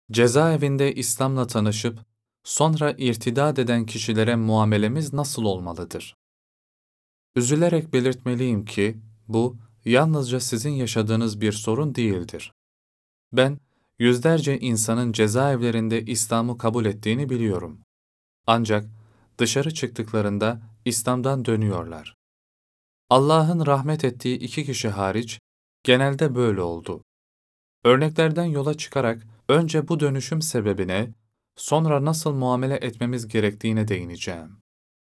Cezaevinde İslam'la tanışıp sonra irtidat eden kişilere muamelemiz nasıl olmalıdır? Üzülerek belirtmeliyim ki bu yalnızca sizin yaşadığınız bir sorun değildir. Ben yüzlerce insanın cezaevlerinde İslam'ı kabul ettiğini biliyorum. Ancak dışarı çıktıklarında İslam'dan dönüyorlar. Allah'ın rahmet ettiği iki kişi hariç genelde böyle oldu. Örneklerden yola çıkarak önce bu dönüşüm sebebine, sonra nasıl muamele etmemiz gerektiğine değineceğim.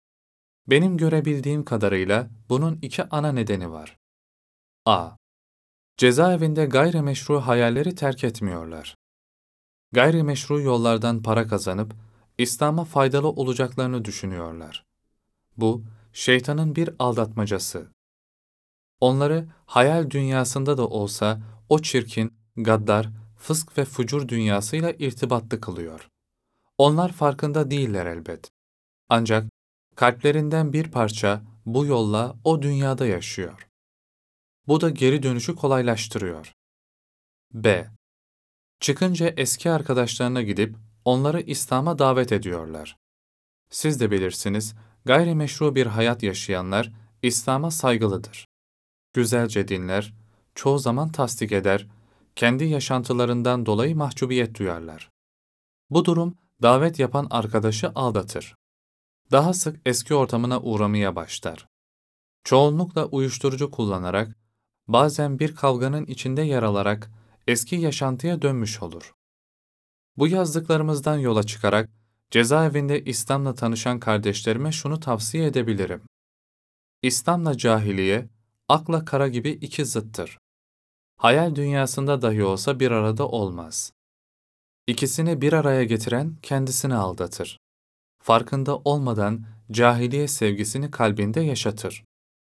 Benim görebildiğim kadarıyla bunun iki ana nedeni var. A. Cezaevinde gayrimeşru hayalleri terk etmiyorlar. Gayrimeşru yollardan para kazanıp İslam'a faydalı olacaklarını düşünüyorlar. Bu, şeytanın bir aldatmacası. Onları hayal dünyasında da olsa o çirkin, gaddar, fısk ve fucur dünyasıyla irtibatlı kılıyor. Onlar farkında değiller elbet. Ancak kalplerinden bir parça bu yolla o dünyada yaşıyor. Bu da geri dönüşü kolaylaştırıyor. B. Çıkınca eski arkadaşlarına gidip onları İslam'a davet ediyorlar. Siz de bilirsiniz, gayrimeşru bir hayat yaşayanlar İslam'a saygılıdır. Güzelce dinler, çoğu zaman tasdik eder, kendi yaşantılarından dolayı mahcubiyet duyarlar. Bu durum davet yapan arkadaşı aldatır. Daha sık eski ortamına uğramaya başlar. Çoğunlukla uyuşturucu kullanarak, bazen bir kavganın içinde yer alarak eski yaşantıya dönmüş olur. Bu yazdıklarımızdan yola çıkarak cezaevinde İslam'la tanışan kardeşlerime şunu tavsiye edebilirim. İslam'la cahiliye, akla kara gibi iki zıttır. Hayal dünyasında dahi olsa bir arada olmaz. İkisini bir araya getiren kendisini aldatır. Farkında olmadan cahiliye sevgisini kalbinde yaşatır.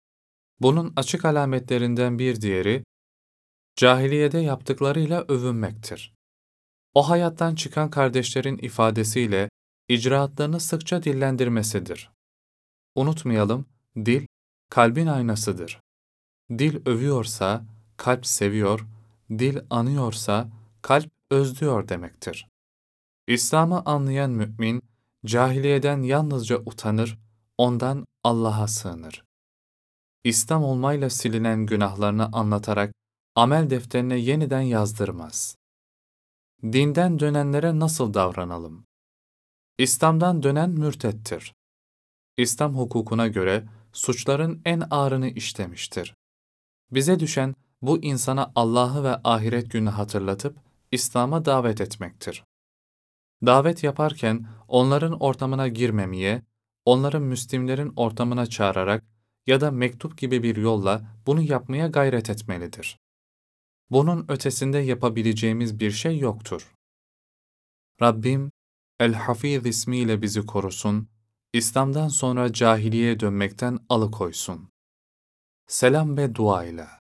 Bunun açık alametlerinden bir diğeri, cahiliyede yaptıklarıyla övünmektir. O hayattan çıkan kardeşlerin ifadesiyle icraatlarını sıkça dillendirmesidir. Unutmayalım, dil, kalbin aynasıdır. Dil övüyorsa, kalp seviyor, dil anıyorsa, kalp özlüyor demektir. İslam'ı anlayan mümin, cahiliyeden yalnızca utanır, ondan Allah'a sığınır. İslam olmayla silinen günahlarını anlatarak amel defterine yeniden yazdırmaz. Dinden dönenlere nasıl davranalım? İslam'dan dönen mürtettir. İslam hukukuna göre suçların en ağırını işlemiştir. Bize düşen bu insana Allah'ı ve ahiret gününü hatırlatıp İslam'a davet etmektir. Davet yaparken onların ortamına girmemeye, onları Müslimlerin ortamına çağırarak ya da mektup gibi bir yolla bunu yapmaya gayret etmelidir. Bunun ötesinde yapabileceğimiz bir şey yoktur. Rabbim, El-Hafiz ismiyle bizi korusun, İslam'dan sonra cahiliyeye dönmekten alıkoysun. Selam ve dua ile.